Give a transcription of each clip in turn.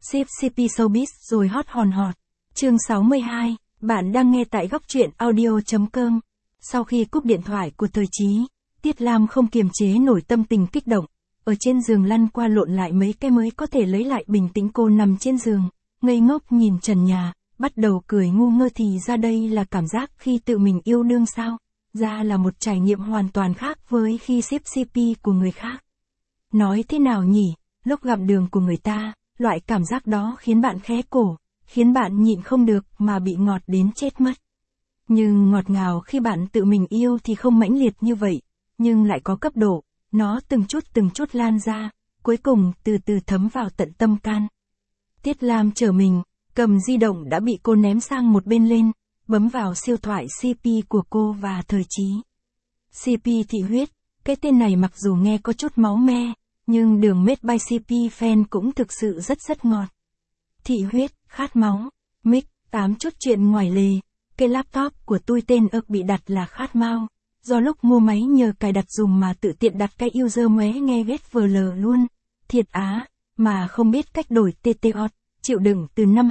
Ship CP Showbiz rồi hot hòn hot. Chương 62, bạn đang nghe tại góc truyện audio.com. Sau khi cúp điện thoại của Thời Chí, Tiết Lam không kiềm chế nổi tâm tình kích động. Ở trên giường lăn qua lộn lại mấy cái mới có thể lấy lại bình tĩnh. Cô nằm trên giường, ngây ngốc nhìn trần nhà, bắt đầu cười ngu ngơ. Thì ra đây là cảm giác khi tự mình yêu đương sao? Ra là một trải nghiệm hoàn toàn khác với khi ship CP của người khác. Nói thế nào nhỉ, lúc gặp đường của người ta, loại cảm giác đó khiến bạn khé cổ, khiến bạn nhịn không được mà bị ngọt đến chết mất. Nhưng ngọt ngào khi bạn tự mình yêu thì không mãnh liệt như vậy, nhưng lại có cấp độ, nó từng chút lan ra, cuối cùng từ từ thấm vào tận tâm can. Tiết Lam trở mình, cầm di động đã bị cô ném sang một bên lên, bấm vào siêu thoại CP của cô và Thời Chí. CP Thị Huyết, cái tên này mặc dù nghe có chút máu me, nhưng đường made by CP fan cũng thực sự rất ngọt. Thị Huyết, khát máu, mic, 8 chút chuyện ngoài lề, cái laptop của tôi tên ực bị đặt là Khát Mau, do lúc mua máy nhờ cài đặt dùng mà tự tiện đặt cái user móe nghe ghét VL luôn, thiệt á, mà không biết cách đổi TTOT, chịu đựng từ năm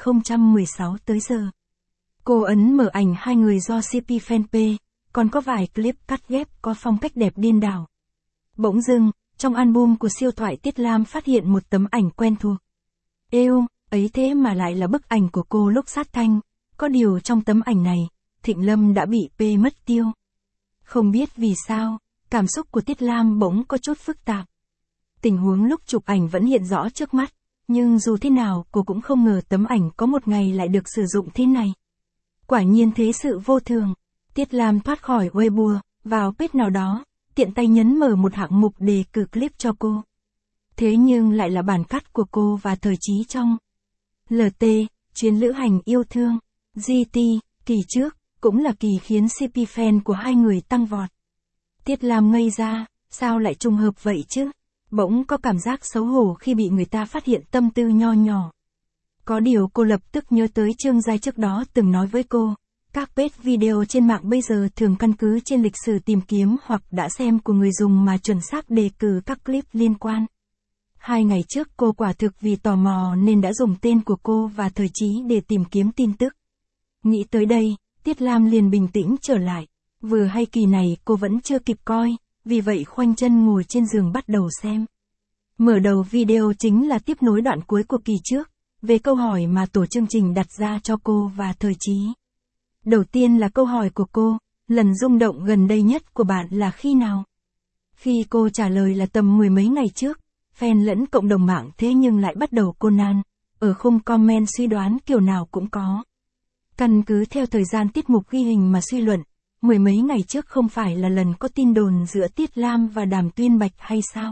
2016 tới giờ. Cô ấn mở ảnh hai người do CP fanpage, còn có vài clip cắt ghép có phong cách đẹp điên đảo. Bỗng dưng, trong album của siêu thoại Tiết Lam phát hiện một tấm ảnh quen thuộc. Êu, ấy thế mà lại là bức ảnh của cô lúc sát thanh, có điều trong tấm ảnh này, Thịnh Lâm đã bị pê mất tiêu. Không biết vì sao, cảm xúc của Tiết Lam bỗng có chút phức tạp. Tình huống lúc chụp ảnh vẫn hiện rõ trước mắt, nhưng dù thế nào cô cũng không ngờ tấm ảnh có một ngày lại được sử dụng thế này. Quả nhiên thế sự vô thường, Tiết Lam thoát khỏi Weibo, vào page nào đó, tiện tay nhấn mở một hạng mục đề cử clip cho cô. Thế nhưng lại là bản cắt của cô và Thời Chí trong LT, chuyến lữ hành yêu thương, GT, kỳ trước, cũng là kỳ khiến CP fan của hai người tăng vọt. Tiết Lam ngây ra, sao lại trùng hợp vậy chứ? Bỗng có cảm giác xấu hổ khi bị người ta phát hiện tâm tư nho nhỏ. Có điều cô lập tức nhớ tới Trương Giai trước đó từng nói với cô, các page video trên mạng bây giờ thường căn cứ trên lịch sử tìm kiếm hoặc đã xem của người dùng mà chuẩn xác đề cử các clip liên quan. 2 ngày trước cô quả thực vì tò mò nên đã dùng tên của cô và Thời Chí để tìm kiếm tin tức. Nghĩ tới đây, Tiết Lam liền bình tĩnh trở lại. Vừa hay kỳ này cô vẫn chưa kịp coi, vì vậy khoanh chân ngồi trên giường bắt đầu xem. Mở đầu video chính là tiếp nối đoạn cuối của kỳ trước, về câu hỏi mà tổ chương trình đặt ra cho cô và Thời Chí. Đầu tiên là câu hỏi của cô, lần rung động gần đây nhất của bạn là khi nào? Khi cô trả lời là tầm 10 mấy ngày trước, fan lẫn cộng đồng mạng thế nhưng lại bắt đầu cô nan, ở khung comment suy đoán kiểu nào cũng có. Căn cứ theo thời gian tiết mục ghi hình mà suy luận, 10 mấy ngày trước không phải là lần có tin đồn giữa Tiết Lam và Đàm Tuyên Bạch hay sao?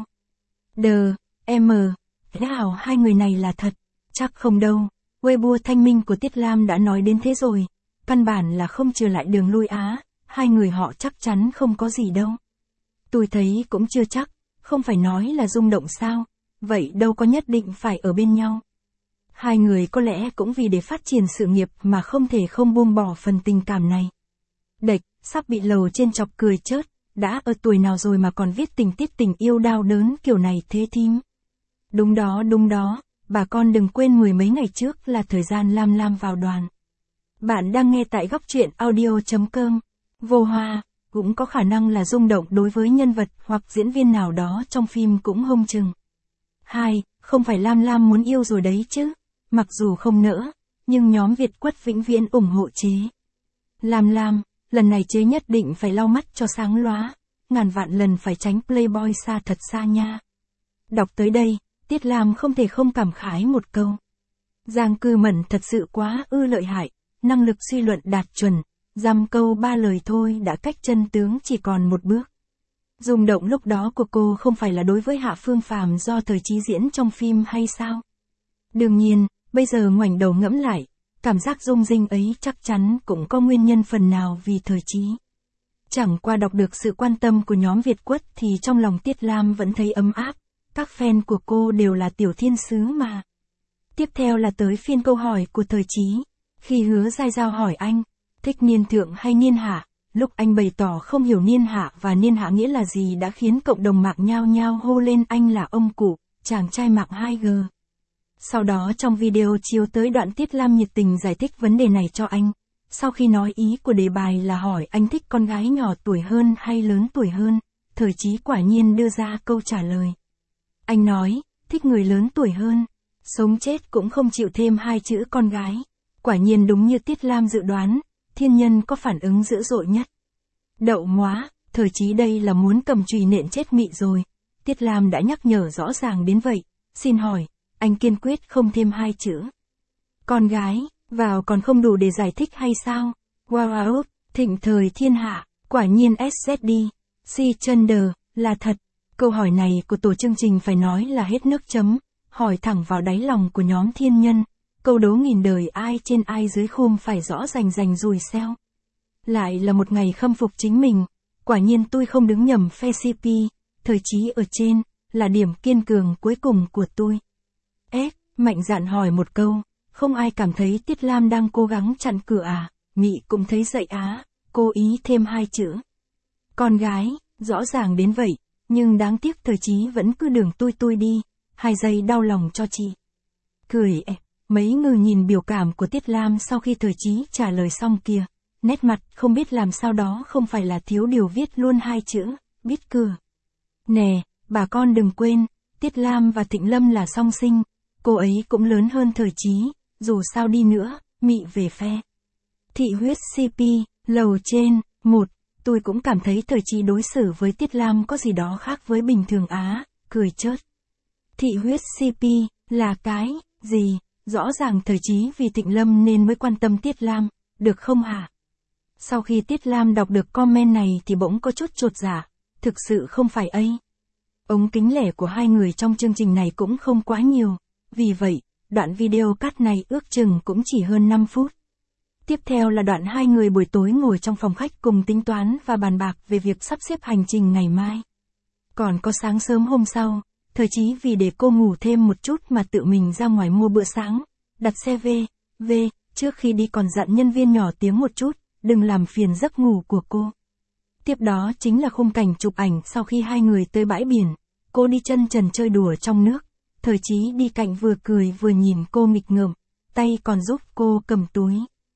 Nào hai người này là thật? Chắc không đâu, Weibo thanh minh của Tiết Lam đã nói đến thế rồi, căn bản là không trừ lại đường lui á, hai người họ chắc chắn không có gì đâu. Tôi thấy cũng chưa chắc, không phải nói là rung động sao, vậy đâu có nhất định phải ở bên nhau. Hai người có lẽ cũng vì để phát triển sự nghiệp mà không thể không buông bỏ phần tình cảm này. Đệch, sắp bị lầu trên chọc cười chớt, đã ở tuổi nào rồi mà còn viết tình tiết tình yêu đau đớn kiểu này thế thím. Đúng đó, bà con đừng quên 10 mấy ngày trước là thời gian Lam vào đoàn. Bạn đang nghe tại góc truyện audio.com. Vô hoa, cũng có khả năng là rung động đối với nhân vật hoặc diễn viên nào đó trong phim cũng hông chừng. 2. Không phải Lam muốn yêu rồi đấy chứ. Mặc dù không nỡ, nhưng nhóm Việt Quất vĩnh viễn ủng hộ chế. Lam, lần này chế nhất định phải lau mắt cho sáng lóa, ngàn vạn lần phải tránh Playboy xa thật xa nha. Đọc tới đây, Tiết Lam không thể không cảm khái một câu. Giang Cư Mẫn thật sự quá lợi hại, năng lực suy luận đạt chuẩn, dăm câu 3 lời thôi đã cách chân tướng chỉ còn một bước. Rung động lúc đó của cô không phải là đối với Hạ Phương Phàm do Thời Chí diễn trong phim hay sao? Đương nhiên, bây giờ ngoảnh đầu ngẫm lại, cảm giác rung rinh ấy chắc chắn cũng có nguyên nhân phần nào vì Thời Chí. Chẳng qua đọc được sự quan tâm của nhóm Việt Quất thì trong lòng Tiết Lam vẫn thấy ấm áp, các fan của cô đều là tiểu thiên sứ mà. Tiếp theo là tới phiên câu hỏi của Thời Chí, khi Hứa Giai Giao hỏi anh, thích niên thượng hay niên hạ, lúc anh bày tỏ không hiểu niên hạ và niên hạ nghĩa là gì đã khiến cộng đồng mạng nhao nhao hô lên anh là ông cụ, chàng trai mạng 2G. Sau đó trong video chiếu tới đoạn Tiết Lam nhiệt tình giải thích vấn đề này cho anh. Sau khi nói ý của đề bài là hỏi anh thích con gái nhỏ tuổi hơn hay lớn tuổi hơn, Thời Chí quả nhiên đưa ra câu trả lời. Anh nói, thích người lớn tuổi hơn, sống chết cũng không chịu thêm 2 chữ con gái. Quả nhiên đúng như Tiết Lam dự đoán, thiên nhân có phản ứng dữ dội nhất. Đậu móa, Thời Chí đây là muốn cầm chùy nện chết Mị rồi. Tiết Lam đã nhắc nhở rõ ràng đến vậy, xin hỏi, anh kiên quyết không thêm 2 chữ. Con gái, vào còn không đủ để giải thích hay sao? Wow, thịnh thời thiên hạ, quả nhiên SZD, cisgender, là thật. Câu hỏi này của tổ chương trình phải nói là hết nước chấm, hỏi thẳng vào đáy lòng của nhóm thiên nhân. Câu đố nghìn đời ai trên ai dưới khum phải rõ rành rùi xeo. Lại là một ngày khâm phục chính mình, quả nhiên tôi không đứng nhầm phe CP, Thời Chí ở trên, là điểm kiên cường cuối cùng của tôi. Mạnh dạn hỏi một câu, không ai cảm thấy Tiết Lam đang cố gắng chặn cửa à? Mị cũng thấy dậy á, cố ý thêm 2 chữ. Con gái, rõ ràng đến vậy, nhưng đáng tiếc Thời Chí vẫn cứ đường tôi đi, 2 giây đau lòng cho chị. Cười mấy người nhìn biểu cảm của Tiết Lam sau khi Thời Chí trả lời xong kìa, nét mặt không biết làm sao đó không phải là thiếu điều viết luôn 2 chữ, biết cửa. Nè, bà con đừng quên, Tiết Lam và Thịnh Lâm là song sinh, cô ấy cũng lớn hơn Thời Chí, dù sao đi nữa, Mị về phe. Thị huyết CP, lầu trên, 1, tôi cũng cảm thấy Thời Chí đối xử với Tiết Lam có gì đó khác với bình thường á, cười chớt. Thị huyết CP, là cái, gì, rõ ràng Thời Chí vì Thịnh Lâm nên mới quan tâm Tiết Lam, được không hả? Sau khi Tiết Lam đọc được comment này thì bỗng có chút chột dạ, thực sự không phải ấy. Ống kính lẻ của 2 người trong chương trình này cũng không quá nhiều, vì vậy, đoạn video cắt này ước chừng cũng chỉ hơn 5 phút. Tiếp theo là đoạn 2 người buổi tối ngồi trong phòng khách cùng tính toán và bàn bạc về việc sắp xếp hành trình ngày mai. Còn có sáng sớm hôm sau, Thời Chí vì để cô ngủ thêm một chút mà tự mình ra ngoài mua bữa sáng, đặt xe về, trước khi đi còn dặn nhân viên nhỏ tiếng một chút, đừng làm phiền giấc ngủ của cô. Tiếp đó chính là khung cảnh chụp ảnh sau khi 2 người tới bãi biển, cô đi chân trần chơi đùa trong nước, Thời Chí đi cạnh vừa cười vừa nhìn cô nghịch ngợm, tay còn giúp cô cầm túi.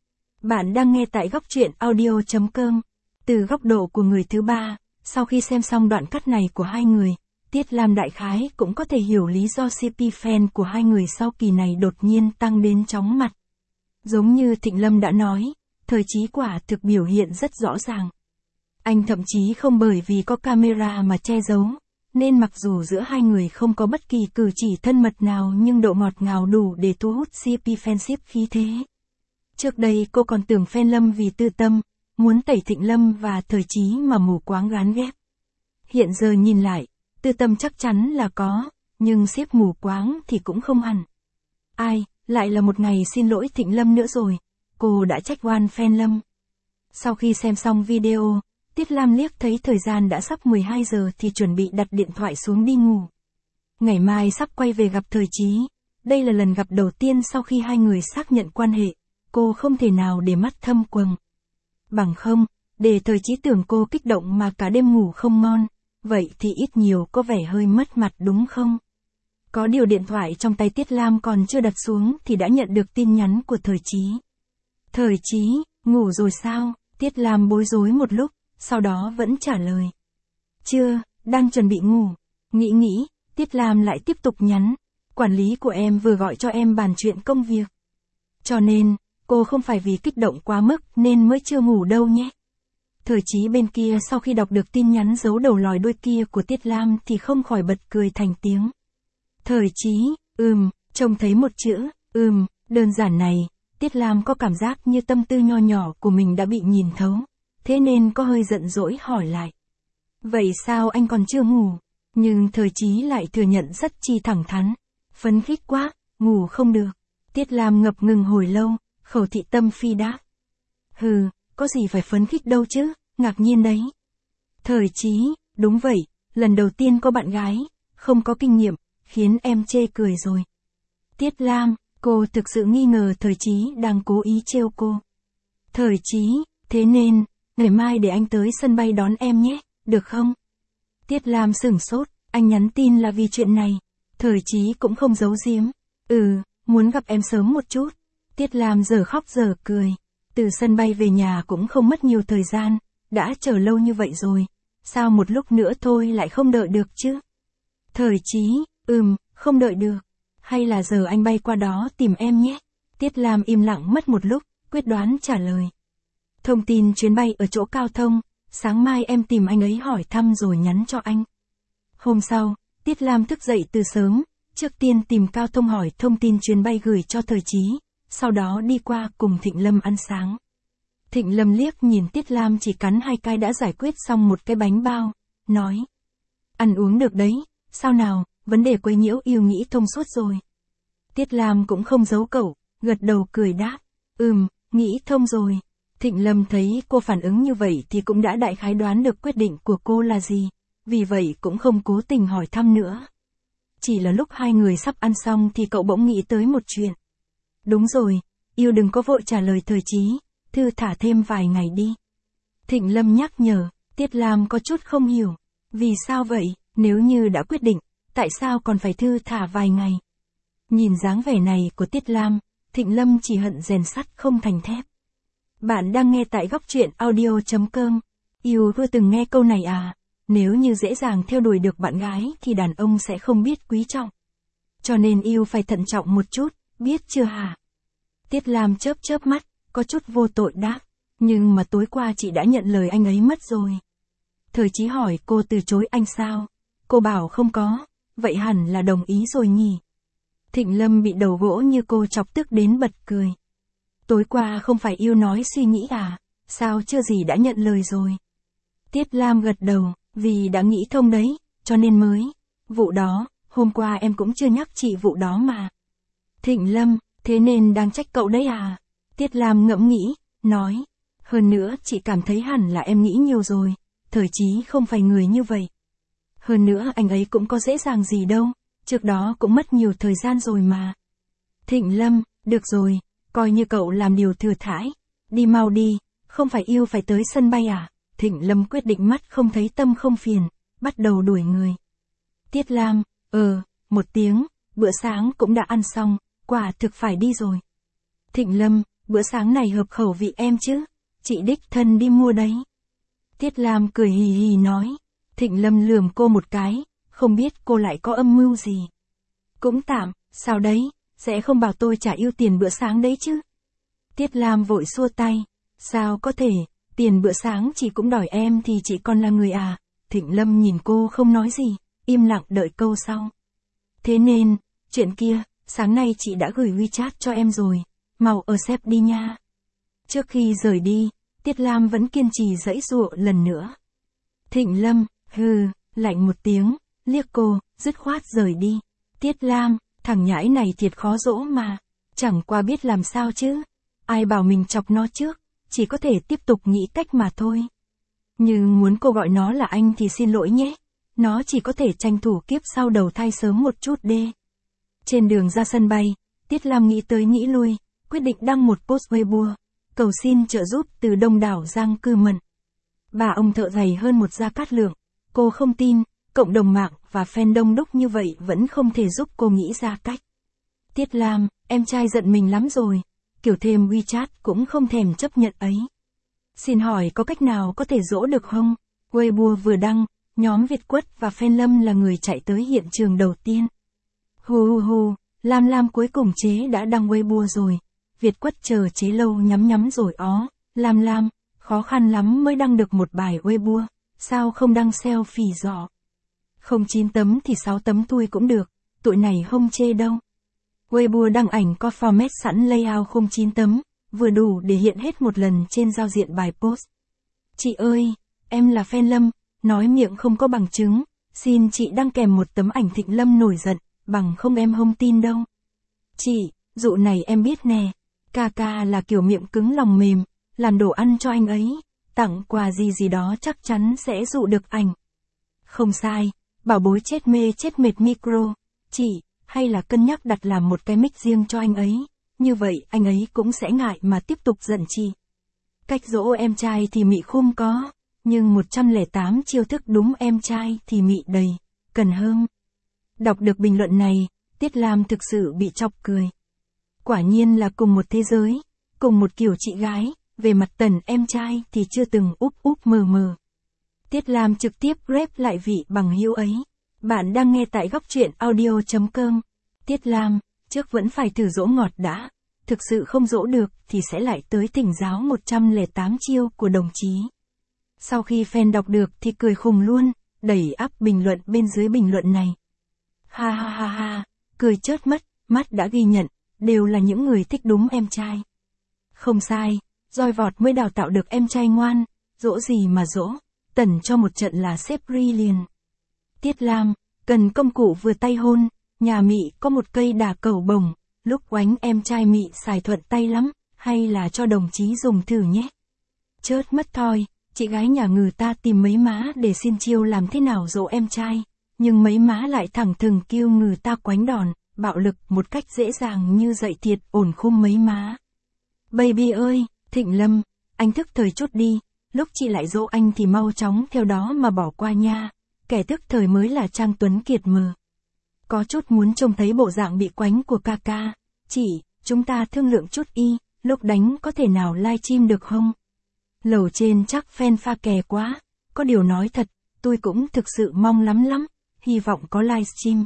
Bạn đang nghe tại góc truyện audio.com. Từ góc độ của người thứ ba, sau khi xem xong đoạn cắt này của 2 người, Tiết Lam đại khái cũng có thể hiểu lý do CP fan của 2 người sau kỳ này đột nhiên tăng đến chóng mặt. Giống như Thịnh Lâm đã nói, Thời Chí quả thực biểu hiện rất rõ ràng. Anh thậm chí không bởi vì có camera mà che giấu, nên mặc dù giữa 2 người không có bất kỳ cử chỉ thân mật nào nhưng độ ngọt ngào đủ để thu hút CP fanship khí thế. Trước đây cô còn tưởng fan Lâm vì tư tâm, muốn tẩy Thịnh Lâm và Thời Chí mà mù quáng gán ghép. Hiện giờ nhìn lại, tư tâm chắc chắn là có, nhưng xếp mù quáng thì cũng không hẳn. Ai, lại là một ngày xin lỗi Thịnh Lâm nữa rồi, cô đã trách oan fan Lâm. Sau khi xem xong video, Tiết Lam liếc thấy thời gian đã sắp 12 giờ thì chuẩn bị đặt điện thoại xuống đi ngủ. Ngày mai sắp quay về gặp Thời Chí, đây là lần gặp đầu tiên sau khi 2 người xác nhận quan hệ, cô không thể nào để mắt thâm quầng. Bằng không, để Thời Chí tưởng cô kích động mà cả đêm ngủ không ngon, vậy thì ít nhiều có vẻ hơi mất mặt đúng không? Có điều điện thoại trong tay Tiết Lam còn chưa đặt xuống thì đã nhận được tin nhắn của Thời Chí. Thời Chí, ngủ rồi sao? Tiết Lam bối rối một lúc, sau đó vẫn trả lời. Chưa, đang chuẩn bị ngủ. Nghĩ, Tiết Lam lại tiếp tục nhắn. Quản lý của em vừa gọi cho em bàn chuyện công việc. Cho nên, cô không phải vì kích động quá mức nên mới chưa ngủ đâu nhé. Thời Chí bên kia sau khi đọc được tin nhắn giấu đầu lòi đuôi kia của Tiết Lam thì không khỏi bật cười thành tiếng. Thời Chí, trông thấy một chữ, đơn giản này, Tiết Lam có cảm giác như tâm tư nho nhỏ của mình đã bị nhìn thấu, thế nên có hơi giận dỗi hỏi lại. Vậy sao anh còn chưa ngủ? Nhưng Thời Chí lại thừa nhận rất chi thẳng thắn. Phấn khích quá, ngủ không được. Tiết Lam ngập ngừng hồi lâu, khẩu thị tâm phi đáp. Hừ, có gì phải phấn khích đâu chứ, ngạc nhiên đấy. Thời Chí, đúng vậy, lần đầu tiên có bạn gái, không có kinh nghiệm, khiến em chê cười rồi. Tiết Lam, cô thực sự nghi ngờ Thời Chí đang cố ý trêu cô. Thời Chí, thế nên, ngày mai để anh tới sân bay đón em nhé, được không? Tiết Lam sửng sốt, anh nhắn tin là vì chuyện này. Thời Chí cũng không giấu giếm. Muốn gặp em sớm một chút. Tiết Lam giờ khóc giờ cười. Từ sân bay về nhà cũng không mất nhiều thời gian, đã chờ lâu như vậy rồi. Sao một lúc nữa thôi lại không đợi được chứ? Thời Chí, không đợi được. Hay là giờ anh bay qua đó tìm em nhé? Tiết Lam im lặng mất một lúc, quyết đoán trả lời. Thông tin chuyến bay ở chỗ Cao Thông, sáng mai em tìm anh ấy hỏi thăm rồi nhắn cho anh. Hôm sau, Tiết Lam thức dậy từ sớm, trước tiên tìm Cao Thông hỏi thông tin chuyến bay gửi cho Thời Chí, sau đó đi qua cùng Thịnh Lâm ăn sáng. Thịnh Lâm liếc nhìn Tiết Lam chỉ cắn 2 cái đã giải quyết xong một cái bánh bao, nói. Ăn uống được đấy, sao nào, vấn đề quấy nhiễu yêu nghĩ thông suốt rồi. Tiết Lam cũng không giấu cẩu, gật đầu cười đáp. Nghĩ thông rồi. Thịnh Lâm thấy cô phản ứng như vậy thì cũng đã đại khái đoán được quyết định của cô là gì, vì vậy cũng không cố tình hỏi thăm nữa. Chỉ là lúc hai người sắp ăn xong thì cậu bỗng nghĩ tới một chuyện. Đúng rồi, yêu đừng có vội trả lời Thời Chí, thư thả thêm vài ngày đi. Thịnh Lâm nhắc nhở, Tiết Lam có chút không hiểu. Vì sao vậy, nếu như đã quyết định, tại sao còn phải thư thả vài ngày? Nhìn dáng vẻ này của Tiết Lam, Thịnh Lâm chỉ hận rèn sắt không thành thép. Bạn đang nghe tại góc truyện audio.com. Yêu vừa từng nghe câu này à? Nếu như dễ dàng theo đuổi được bạn gái thì đàn ông sẽ không biết quý trọng. Cho nên yêu phải thận trọng một chút, biết chưa hả? Tiết Lam chớp mắt, có chút vô tội đáp. Nhưng mà tối qua chị đã nhận lời anh ấy mất rồi. Thời Chí hỏi cô từ chối anh sao? Cô bảo không có, vậy hẳn là đồng ý rồi nhỉ? Thịnh Lâm bị đầu gỗ như cô chọc tức đến bật cười. Tối qua không phải yêu nói suy nghĩ à? Sao chưa gì đã nhận lời rồi? Tiết Lam gật đầu, vì đã nghĩ thông đấy, cho nên mới. Vụ đó, hôm qua em cũng chưa nhắc chị vụ đó mà. Thịnh Lâm, thế nên đang trách cậu đấy à? Tiết Lam ngẫm nghĩ, nói. Hơn nữa chị cảm thấy hẳn là em nghĩ nhiều rồi. Thời Chí không phải người như vậy. Hơn nữa anh ấy cũng có dễ dàng gì đâu. Trước đó cũng mất nhiều thời gian rồi mà. Thịnh Lâm, được rồi, coi như cậu làm điều thừa thãi. Đi mau đi, không phải yêu phải tới sân bay à? Thịnh Lâm quyết định mắt không thấy tâm không phiền, bắt đầu đuổi người. Tiết Lam, một tiếng, bữa sáng cũng đã ăn xong, quả thực phải đi rồi. Thịnh Lâm, bữa sáng này hợp khẩu vị em chứ? Chị đích thân đi mua đấy. Tiết Lam cười hì hì nói. Thịnh Lâm lườm cô một cái, không biết cô lại có âm mưu gì. Cũng tạm, sao đấy, sẽ không bảo tôi trả yêu tiền bữa sáng đấy chứ? Tiết Lam vội xua tay. Sao có thể, tiền bữa sáng chị cũng đòi em thì chị còn là người à? Thịnh Lâm nhìn cô không nói gì, im lặng đợi câu sau. Thế nên, chuyện kia, sáng nay chị đã gửi WeChat cho em rồi, mau accept đi nha. Trước khi rời đi, Tiết Lam vẫn kiên trì giãy giụa lần nữa. Thịnh Lâm, lạnh một tiếng, liếc cô, dứt khoát rời đi. Tiết Lam, thằng nhãi này thiệt khó dỗ mà, chẳng qua biết làm sao chứ. Ai bảo mình chọc nó trước, chỉ có thể tiếp tục nghĩ cách mà thôi. Nhưng muốn cô gọi nó là anh thì xin lỗi nhé. Nó chỉ có thể tranh thủ kiếp sau đầu thai sớm một chút đê. Trên đường ra sân bay, Tiết Lam nghĩ tới nghĩ lui, quyết định đăng một post Weibo, cầu xin trợ giúp từ đông đảo Giang Cư Mận. Bà ông thợ dày hơn một Gia Cát Lượng, cô không tin, cộng đồng mạng và fan đông đúc như vậy vẫn không thể giúp cô nghĩ ra cách. Tiết Lam, em trai giận mình lắm rồi, kiểu thêm WeChat cũng không thèm chấp nhận ấy. Xin hỏi có cách nào có thể dỗ được không? Weibo vừa đăng, nhóm Việt Quất và fan Lâm là người chạy tới hiện trường đầu tiên. Lam cuối cùng chế đã đăng Weibo rồi. Việt Quất chờ chế lâu nhắm rồi ó. Lam, khó khăn lắm mới đăng được một bài Weibo, sao không đăng selfie rõ? Không 9 tấm thì 6 tấm thui cũng được, tụi này không chê đâu. Weibo đăng ảnh có format sẵn layout không 9 tấm, vừa đủ để hiện hết một lần trên giao diện bài post. Chị ơi, em là fan Lâm, nói miệng không có bằng chứng, xin chị đăng kèm một tấm ảnh Thịnh Lâm nổi giận, bằng không em không tin đâu. Chị, dụ này em biết nè, ca là kiểu miệng cứng lòng mềm, làm đồ ăn cho anh ấy, tặng quà gì đó chắc chắn sẽ dụ được ảnh. Không sai, bảo bối chết mê chết mệt micro, chị, hay là cân nhắc đặt làm một cái mic riêng cho anh ấy, như vậy anh ấy cũng sẽ ngại mà tiếp tục giận chị. Cách dỗ em trai thì mị khum có, nhưng 108 chiêu thức đúng em trai thì mị đầy, cần hơn. Đọc được bình luận này, Tiết Lam thực sự bị chọc cười. Quả nhiên là cùng một thế giới, cùng một kiểu chị gái, về mặt Tần em trai thì chưa từng úp mờ mờ. Tiết Lam trực tiếp rep lại vị bằng hữu ấy. Bạn đang nghe tại góc truyện audio.com. Tiết Lam, trước vẫn phải thử dỗ ngọt đã. Thực sự không dỗ được thì sẽ lại tới thỉnh giáo 108 chiêu của đồng chí. Sau khi fan đọc được thì cười khùng luôn, đẩy ắp bình luận bên dưới bình luận này. Ha ha ha ha, cười chớt mắt đã ghi nhận, đều là những người thích đúng em trai. Không sai, roi vọt mới đào tạo được em trai ngoan, dỗ gì mà dỗ, Tần cho một trận là xếp ri liền. Tiết Lam, cần công cụ vừa tay hôn, nhà Mị có một cây đà cẩu bồng, lúc oánh em trai Mị xài thuận tay lắm, hay là cho đồng chí dùng thử nhé. Chớt mất thôi, chị gái nhà người ta tìm mấy má để xin chiêu làm thế nào dỗ em trai, nhưng mấy má lại thẳng thừng kêu người ta quánh đòn, bạo lực một cách dễ dàng như dậy thiệt ổn khung mấy má. Baby ơi, Thịnh Lâm, anh thức thời chút đi, lúc chị lại dỗ anh thì mau chóng theo đó mà bỏ qua nha, kẻ thức thời mới là Trang Tuấn Kiệt mờ. Có chút muốn trông thấy bộ dạng bị quánh của ca ca, chị, chúng ta thương lượng chút y, lúc đánh có thể nào livestream được không? Lầu trên chắc fan pha kè quá, có điều nói thật, tôi cũng thực sự mong lắm, hy vọng có livestream.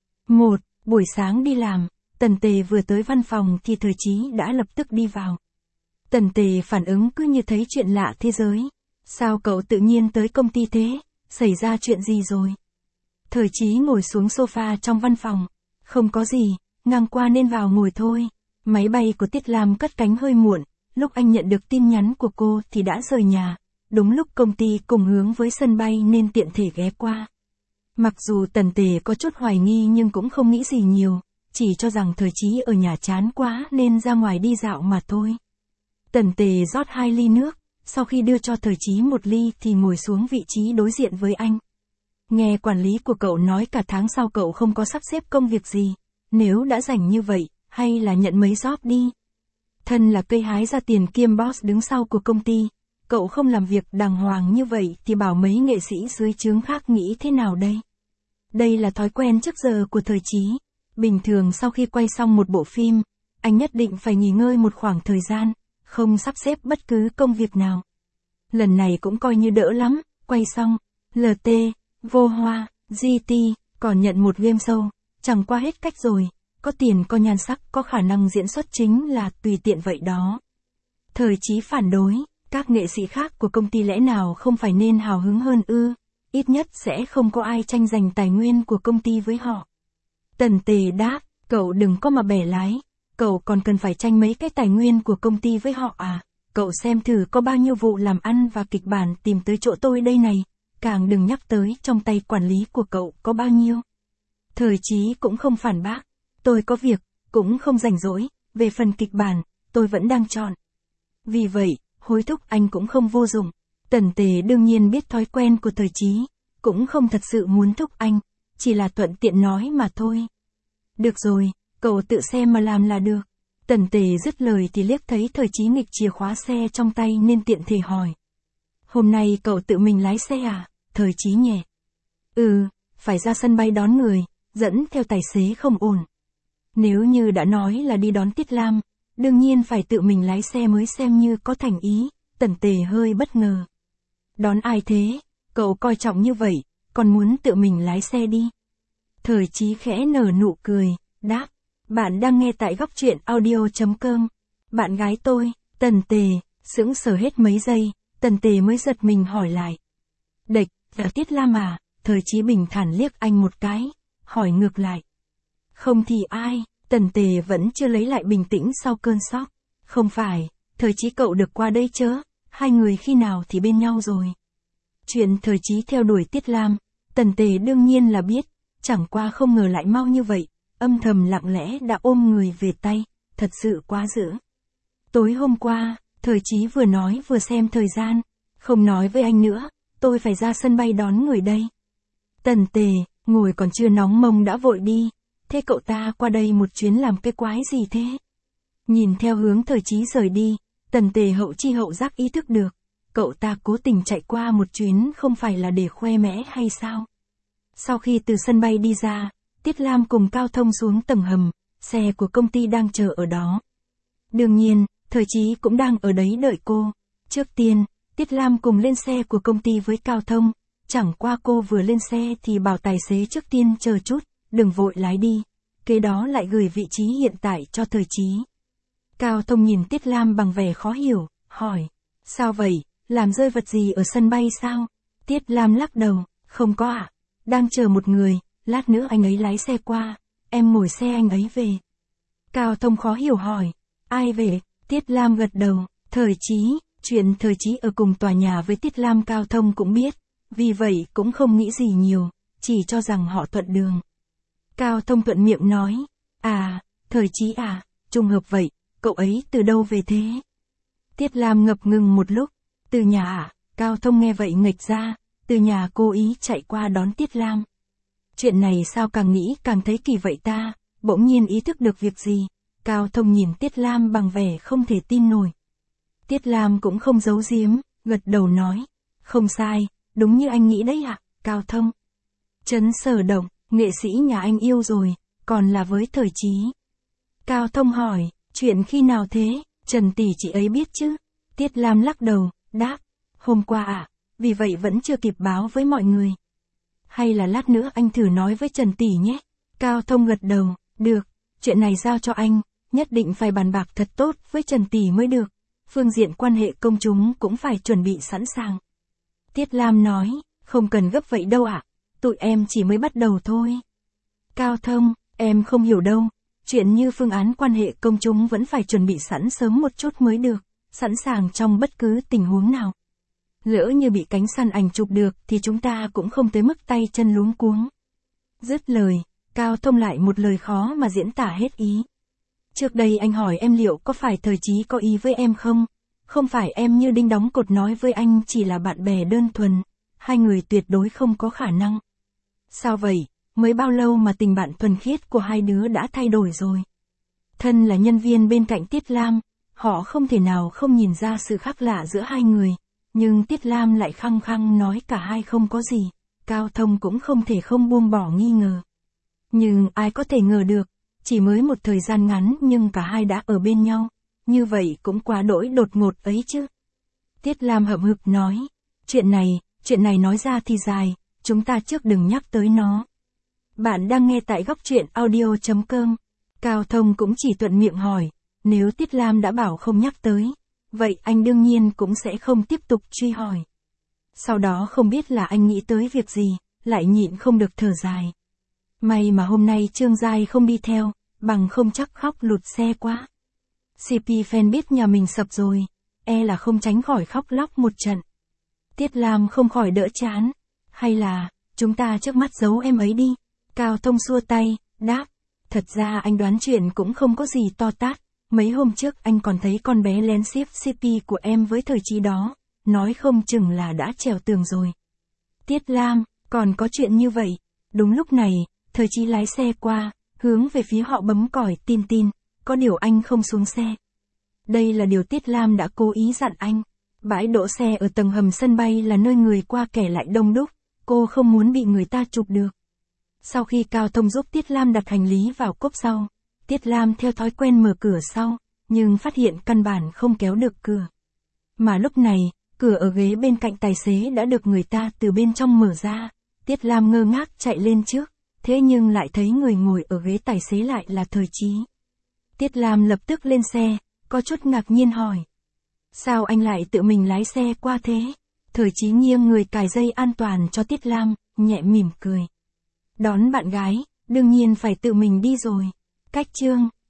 Buổi sáng đi làm, Tần Tề vừa tới văn phòng thì Thời Chí đã lập tức đi vào. Tần Tề phản ứng cứ như thấy chuyện lạ thế giới. Sao cậu tự nhiên tới công ty thế? Xảy ra chuyện gì rồi? Thời Chí ngồi xuống sofa trong văn phòng. Không có gì, ngang qua nên vào ngồi thôi. Máy bay của Tiết Lam cất cánh hơi muộn, lúc anh nhận được tin nhắn của cô thì đã rời nhà. Đúng lúc công ty cùng hướng với sân bay nên tiện thể ghé qua. Mặc dù Tần Tề có chút hoài nghi nhưng cũng không nghĩ gì nhiều, chỉ cho rằng Thời Chí ở nhà chán quá nên ra ngoài đi dạo mà thôi. Tần Tề rót 2 ly nước, sau khi đưa cho Thời Chí 1 ly thì ngồi xuống vị trí đối diện với anh. Nghe quản lý của cậu nói cả tháng sau cậu không có sắp xếp công việc gì, nếu đã rảnh như vậy, hay là nhận mấy job đi. Thân là cây hái ra tiền kiêm boss đứng sau của công ty, cậu không làm việc đàng hoàng như vậy thì bảo mấy nghệ sĩ dưới trướng khác nghĩ thế nào đây? Đây là thói quen trước giờ của Thời Chí. Bình thường sau khi quay xong một bộ phim, anh nhất định phải nghỉ ngơi một khoảng thời gian, không sắp xếp bất cứ công việc nào. Lần này cũng coi như đỡ lắm, quay xong, LT, vô hoa, GT, còn nhận một game show, chẳng qua hết cách rồi, có tiền có nhan sắc có khả năng diễn xuất chính là tùy tiện vậy đó. Thời Chí phản đối, các nghệ sĩ khác của công ty lẽ nào không phải nên hào hứng hơn ư? Ít nhất sẽ không có ai tranh giành tài nguyên của công ty với họ. Tần Tề đáp, cậu đừng có mà bẻ lái, cậu còn cần phải tranh mấy cái tài nguyên của công ty với họ à? Cậu xem thử có bao nhiêu vụ làm ăn và kịch bản tìm tới chỗ tôi đây này, càng đừng nhắc tới trong tay quản lý của cậu có bao nhiêu. Thời Chí cũng không phản bác, tôi có việc, cũng không rảnh rỗi, về phần kịch bản, tôi vẫn đang chọn. Vì vậy, hối thúc anh cũng không vô dụng. Tần Tề đương nhiên biết thói quen của Thời Chí, cũng không thật sự muốn thúc anh, chỉ là thuận tiện nói mà thôi. Được rồi, cậu tự xem mà làm là được. Tần Tề dứt lời thì liếc thấy Thời Chí nghịch chìa khóa xe trong tay nên tiện thể hỏi. Hôm nay cậu tự mình lái xe à? Thời Chí nhẹ. Phải ra sân bay đón người, dẫn theo tài xế không ổn. Nếu như đã nói là đi đón Tiết Lam, đương nhiên phải tự mình lái xe mới xem như có thành ý. Tần Tề hơi bất ngờ. Đón ai thế? Cậu coi trọng như vậy, còn muốn tự mình lái xe đi. Thời Chí khẽ nở nụ cười, đáp. Bạn đang nghe tại góc truyện audio.com. Bạn gái tôi, Tần Tề, sững sờ hết mấy giây, Tần Tề mới giật mình hỏi lại. Địch, là Tiết Lam à? Thời Chí bình thản liếc anh một cái, hỏi ngược lại. Không thì ai? Tần Tề vẫn chưa lấy lại bình tĩnh sau cơn sốc. Không phải, Thời Chí cậu được qua đây chớ, hai người khi nào thì bên nhau rồi. Chuyện Thời Chí theo đuổi Tiết Lam, Tần Tề đương nhiên là biết, chẳng qua không ngờ lại mau như vậy, âm thầm lặng lẽ đã ôm người về tay, thật sự quá dữ. Tối hôm qua, Thời Chí vừa nói vừa xem thời gian, không nói với anh nữa, tôi phải ra sân bay đón người đây. Tần Tề, ngồi còn chưa nóng mông đã vội đi, thế cậu ta qua đây một chuyến làm cái quái gì thế? Nhìn theo hướng Thời Chí rời đi, Tần Tề hậu chi hậu giác ý thức được, cậu ta cố tình chạy qua một chuyến không phải là để khoe mẽ hay sao? Sau khi từ sân bay đi ra, Tiết Lam cùng Cao Thông xuống tầng hầm, xe của công ty đang chờ ở đó. Đương nhiên, Thời Chí cũng đang ở đấy đợi cô. Trước tiên, Tiết Lam cùng lên xe của công ty với Cao Thông, chẳng qua cô vừa lên xe thì bảo tài xế trước tiên chờ chút, đừng vội lái đi, kế đó lại gửi vị trí hiện tại cho Thời Chí. Cao Thông nhìn Tiết Lam bằng vẻ khó hiểu, hỏi, sao vậy, làm rơi vật gì ở sân bay sao? Tiết Lam lắc đầu, không có ạ, đang chờ một người, lát nữa anh ấy lái xe qua, em ngồi xe anh ấy về. Cao Thông khó hiểu hỏi, ai về? Tiết Lam gật đầu, Thời Chí, chuyện Thời Chí ở cùng tòa nhà với Tiết Lam Cao Thông cũng biết, vì vậy cũng không nghĩ gì nhiều, chỉ cho rằng họ thuận đường. Cao Thông thuận miệng nói, à, Thời Chí à, trùng hợp vậy, cậu ấy từ đâu về thế? Tiết Lam ngập ngừng một lúc, từ nhà à? Cao Thông nghe vậy nghệch ra, từ nhà cố ý chạy qua đón Tiết Lam. Chuyện này sao càng nghĩ càng thấy kỳ vậy ta, bỗng nhiên ý thức được việc gì, Cao Thông nhìn Tiết Lam bằng vẻ không thể tin nổi. Tiết Lam cũng không giấu giếm, gật đầu nói, không sai, đúng như anh nghĩ đấy ạ, Cao Thông. Trấn Sở Động, nghệ sĩ nhà anh yêu rồi, còn là với Thời Chí. Cao Thông hỏi, chuyện khi nào thế, Trần tỷ chị ấy biết chứ? Tiết Lam lắc đầu, đáp, hôm qua ạ, vì vậy vẫn chưa kịp báo với mọi người. Hay là lát nữa anh thử nói với Trần tỷ nhé. Cao Thông gật đầu, được, chuyện này giao cho anh, nhất định phải bàn bạc thật tốt với Trần tỷ mới được. Phương diện quan hệ công chúng cũng phải chuẩn bị sẵn sàng. Tiết Lam nói, không cần gấp vậy đâu ạ, tụi em chỉ mới bắt đầu thôi. Cao Thông, em không hiểu đâu, chuyện như phương án quan hệ công chúng vẫn phải chuẩn bị sẵn sớm một chút mới được, sẵn sàng trong bất cứ tình huống nào. Lỡ như bị cánh săn ảnh chụp được thì chúng ta cũng không tới mức tay chân luống cuống. Dứt lời, Cao Thông lại một lời khó mà diễn tả hết ý. Trước đây anh hỏi em liệu có phải Thời Chí có ý với em không? Không phải em như đinh đóng cột nói với anh chỉ là bạn bè đơn thuần, hai người tuyệt đối không có khả năng. Sao vậy, mới bao lâu mà tình bạn thuần khiết của hai đứa đã thay đổi rồi? Thân là nhân viên bên cạnh Tiết Lam, họ không thể nào không nhìn ra sự khác lạ giữa hai người, nhưng Tiết Lam lại khăng khăng nói cả hai không có gì, Cao Thông cũng không thể không buông bỏ nghi ngờ. Nhưng ai có thể ngờ được, chỉ mới một thời gian ngắn nhưng cả hai đã ở bên nhau, như vậy cũng quá đỗi đột ngột ấy chứ. Tiết Lam hậm hực nói, chuyện này nói ra thì dài, chúng ta trước đừng nhắc tới nó. Bạn đang nghe tại góc truyện audio.com. Cao Thông cũng chỉ thuận miệng hỏi, nếu Tiết Lam đã bảo không nhắc tới, vậy anh đương nhiên cũng sẽ không tiếp tục truy hỏi. Sau đó không biết là anh nghĩ tới việc gì, lại nhịn không được thở dài. May mà hôm nay Trương Giai không đi theo, bằng không chắc khóc lụt xe quá. CP fan biết nhà mình sập rồi, e là không tránh khỏi khóc lóc một trận. Tiết Lam không khỏi đỡ chán, hay là, chúng ta trước mắt giấu em ấy đi. Cao Thông xua tay, đáp, thật ra anh đoán chuyện cũng không có gì to tát, mấy hôm trước anh còn thấy con bé lén ship CP của em với Thời Chí đó, nói không chừng là đã trèo tường rồi. Tiết Lam, còn có chuyện như vậy, đúng lúc này, Thời Chí lái xe qua, hướng về phía họ bấm còi tin tin, có điều anh không xuống xe. Đây là điều Tiết Lam đã cố ý dặn anh, bãi đỗ xe ở tầng hầm sân bay là nơi người qua kẻ lại đông đúc, cô không muốn bị người ta chụp được. Sau khi Cao Thông giúp Tiết Lam đặt hành lý vào cốp sau, Tiết Lam theo thói quen mở cửa sau, nhưng phát hiện căn bản không kéo được cửa. Mà lúc này, cửa ở ghế bên cạnh tài xế đã được người ta từ bên trong mở ra, Tiết Lam ngơ ngác chạy lên trước, thế nhưng lại thấy người ngồi ở ghế tài xế lại là Thời Chí. Tiết Lam lập tức lên xe, có chút ngạc nhiên hỏi. Sao anh lại tự mình lái xe qua thế? Thời Chí nghiêng người cài dây an toàn cho Tiết Lam, nhẹ mỉm cười. Đón bạn gái, đương nhiên phải tự mình đi rồi. Cách chương.